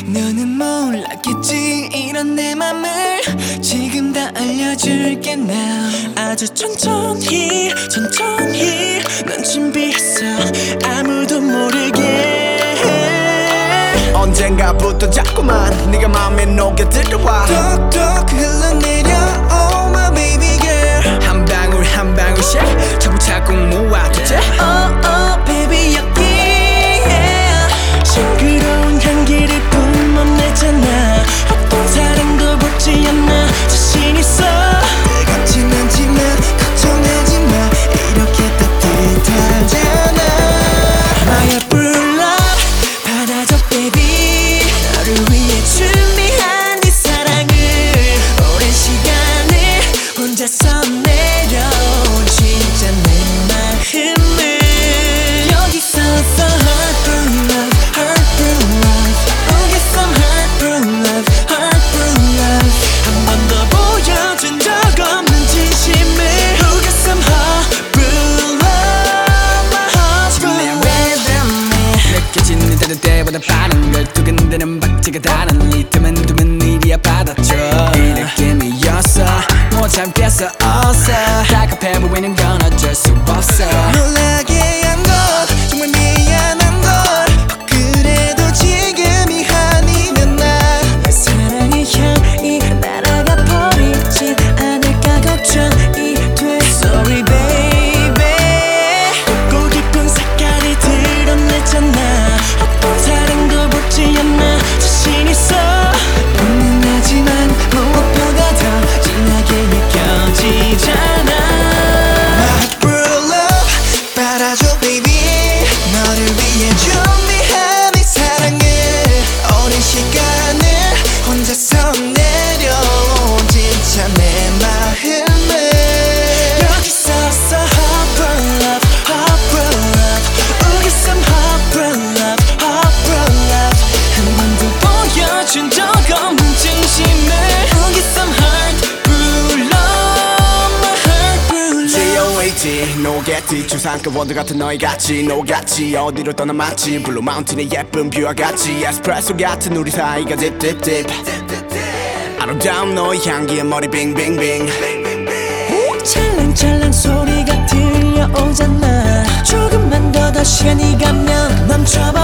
너는 몰랐겠지 이런 내 맘을 지금 다 알려줄게 now. 아주 천천히 천천히 난 준비했어 아무도 모르게. 언젠가부터 자꾸만 네가 마음에 녹여들어와 톡톡 흘러내려 oh my baby girl. 한 방울 한 방울씩 차곡차곡 모아두자 oh oh baby 여기 yeah. 싱그러운 향기를 뿜어내잖아. 어떤 사랑도 보지 않아 자신 있어. 뜨겁진 않지만 걱정하지 마 이렇게 따뜻하잖아. 나의 true love 받아줘 baby. 너를 위해 준비한 네 사랑을 오랜 시간을 혼자서 내려온 진짜 내 마음을 여기서 so hard true love hard true love. Oh get some hard true love hard true love. 한 번 더 보여준 적 없는 진심을 Oh get some hard true love my heart true love. 느껴지는 대로 때보다 빠른 걸 두근대는 박자가 다른 리듬은 두면 일이야 받아줘 이 느낌이었어 못 참겠어 어서 다급해 보이는 건 어쩔 수 없어 놀라게 한 건 정말 미안한 걸 그래도 지금이 아니면 나 사랑의 향이 날아가 버리진 않을까 걱정이 돼 Sorry baby. 곱고 깊은 색깔이 드러내잖아. 어떤 사랑도 보지 않아 자신 있어. 은은하지만 무엇보다 더 진하게 느껴지잖아. My true love 받아줘 baby. 너를 위해 준비한 이 사랑을 오랜 시간을 혼자서 내려온 진짜 내 마음을 여기서 so hot for love hot for love. Oh get some hot for love hot for love. 한 번도 보여준 적 없는 진심을 Oh get some hot for love my heart for love. G.O.A.T 노겠지 주상급 원두 같은 너희 같이 노같이 어디로 떠나 마치 블루 마운틴의 예쁜 뷰와 같이 에스프레소 같은 우리 사이가 딥딥딥 아름다운 너의 향기에 머리 빙빙빙 찰랑찰랑 소리가 들려오잖아. 조금만 더 시간이 가면 멈춰봐